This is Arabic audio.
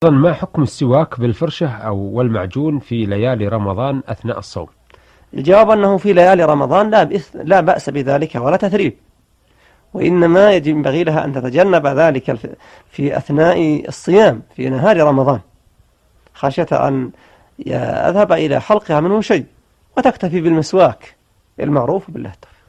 ما حكم السواك بالفرشة أو والمعجون في ليالي رمضان أثناء الصوم؟ الجواب أنه في ليالي رمضان لا بأس بذلك ولا تثريب، وإنما ينبغي لها أن تتجنب ذلك في أثناء الصيام في نهار رمضان، خشية أن يذهب إلى حلقها منه شيء، وتكتفي بالمسواك المعروف بالله.